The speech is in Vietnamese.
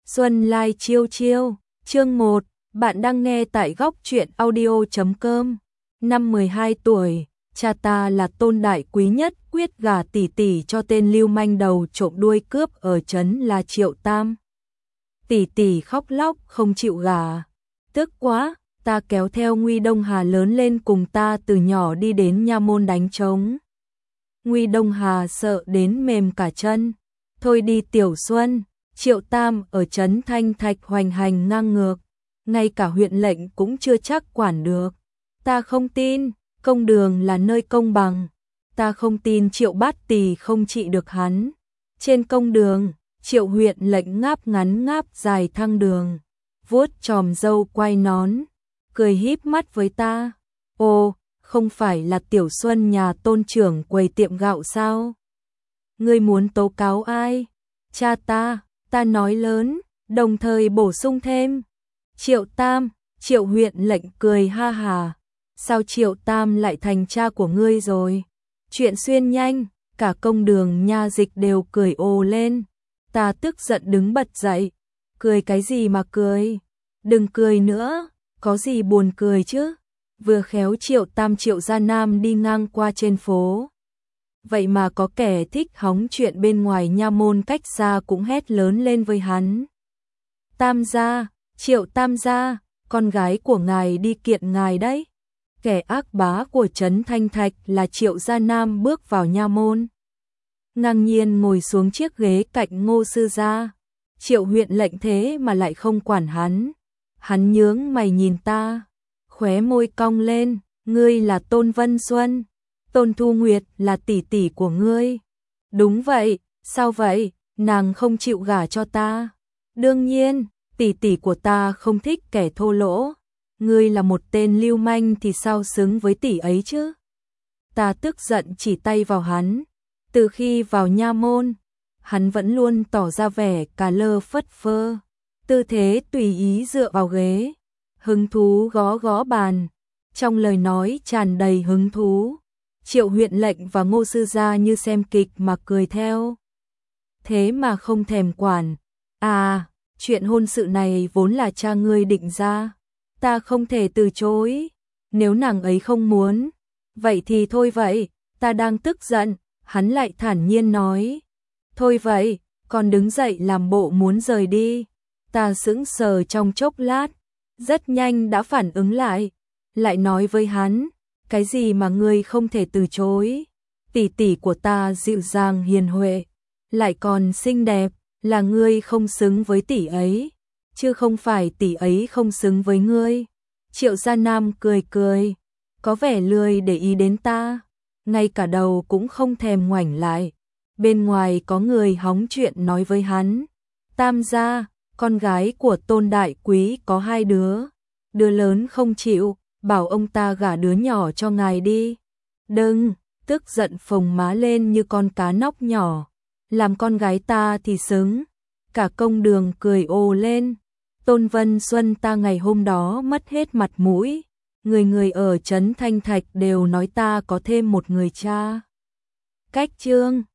Xuân Lai chiêu chiêu, chương 1, bạn đang nghe tại góc truyện audio.com. Năm 12 tuổi, cha ta là Tôn Đại Quý nhất quyết gả tỷ tỷ cho tên lưu manh đầu trộm đuôi cướp ở trấn là Triệu Tam. Tỷ tỷ khóc lóc không chịu gả. Tức quá, ta kéo theo Nguy Đông Hà lớn lên cùng ta từ nhỏ đi đến nha môn đánh trống. Nguy Đông Hà sợ đến mềm cả chân. Thôi đi Tiểu Xuân. Triệu Tam ở trấn Thanh Thạch hoành hành ngang ngược, ngay cả huyện lệnh cũng chưa chắc quản được. Ta không tin, công đường là nơi công bằng. Ta không tin Triệu Bát Tỳ không trị được hắn. Trên công đường, Triệu huyện lệnh ngáp ngắn ngáp dài thăng đường, vuốt chòm râu quay nón, cười híp mắt với ta. Ồ, không phải là Tiểu Xuân nhà Tôn trưởng quầy tiệm gạo sao? Ngươi muốn tố cáo ai? Cha ta. Ta nói lớn, đồng thời bổ sung thêm. Triệu Tam, Triệu huyện lệnh cười ha hà. Sao Triệu Tam lại thành cha của ngươi rồi? Chuyện xuyên nhanh, cả công đường nha dịch đều cười ồ lên. Ta tức giận đứng bật dậy. Cười cái gì mà cười? Đừng cười nữa, có gì buồn cười chứ? Vừa khéo Triệu Tam Triệu Gia Nam đi ngang qua trên phố. Vậy mà có kẻ thích hóng chuyện bên ngoài nha môn cách xa cũng hét lớn lên với hắn. Tam gia, Triệu Tam gia, con gái của ngài đi kiện ngài đấy. Kẻ ác bá của trấn Thanh Thạch là Triệu Gia Nam bước vào nha môn. Ngang nhiên ngồi xuống chiếc ghế cạnh Ngô sư gia. Triệu huyện lệnh thế mà lại không quản hắn. Hắn nhướng mày nhìn ta, khóe môi cong lên, ngươi là Tôn Vân Xuân. Tôn Thu Nguyệt là tỷ tỷ của ngươi. Đúng vậy, sao vậy, nàng không chịu gả cho ta. Đương nhiên, tỷ tỷ của ta không thích kẻ thô lỗ. Ngươi là một tên lưu manh thì sao xứng với tỷ ấy chứ. Ta tức giận chỉ tay vào hắn. Từ khi vào nha môn, hắn vẫn luôn tỏ ra vẻ cà lơ phất phơ, tư thế tùy ý dựa vào ghế, hứng thú gõ gõ bàn, trong lời nói tràn đầy hứng thú. Triệu huyện lệnh và Ngô sư gia như xem kịch mà cười theo. Thế mà không thèm quản. À, chuyện hôn sự này vốn là cha ngươi định ra. Ta không thể từ chối. Nếu nàng ấy không muốn, vậy thì thôi vậy. Ta đang tức giận, hắn lại thản nhiên nói. Thôi vậy, còn đứng dậy làm bộ muốn rời đi. Ta sững sờ trong chốc lát, rất nhanh đã phản ứng lại. Lại nói với hắn. Cái gì mà ngươi không thể từ chối? Tỷ tỷ của ta dịu dàng hiền huệ, lại còn xinh đẹp, là ngươi không xứng với tỷ ấy, chứ không phải tỷ ấy không xứng với ngươi. Triệu Gia Nam cười cười, có vẻ lười để ý đến ta, ngay cả đầu cũng không thèm ngoảnh lại. Bên ngoài có người hóng chuyện nói với hắn. Tam gia, con gái của Tôn Đại Quý có 2 đứa, đứa lớn không chịu, bảo ông ta gả đứa nhỏ cho ngài đi. Đừng, tức giận phồng má lên như con cá nóc nhỏ. Làm con gái ta thì xứng. Cả công đường cười ồ lên. Tôn Vân Xuân ta ngày hôm đó mất hết mặt mũi. Người người ở trấn Thanh Thạch đều nói ta có thêm một người cha. Cách chương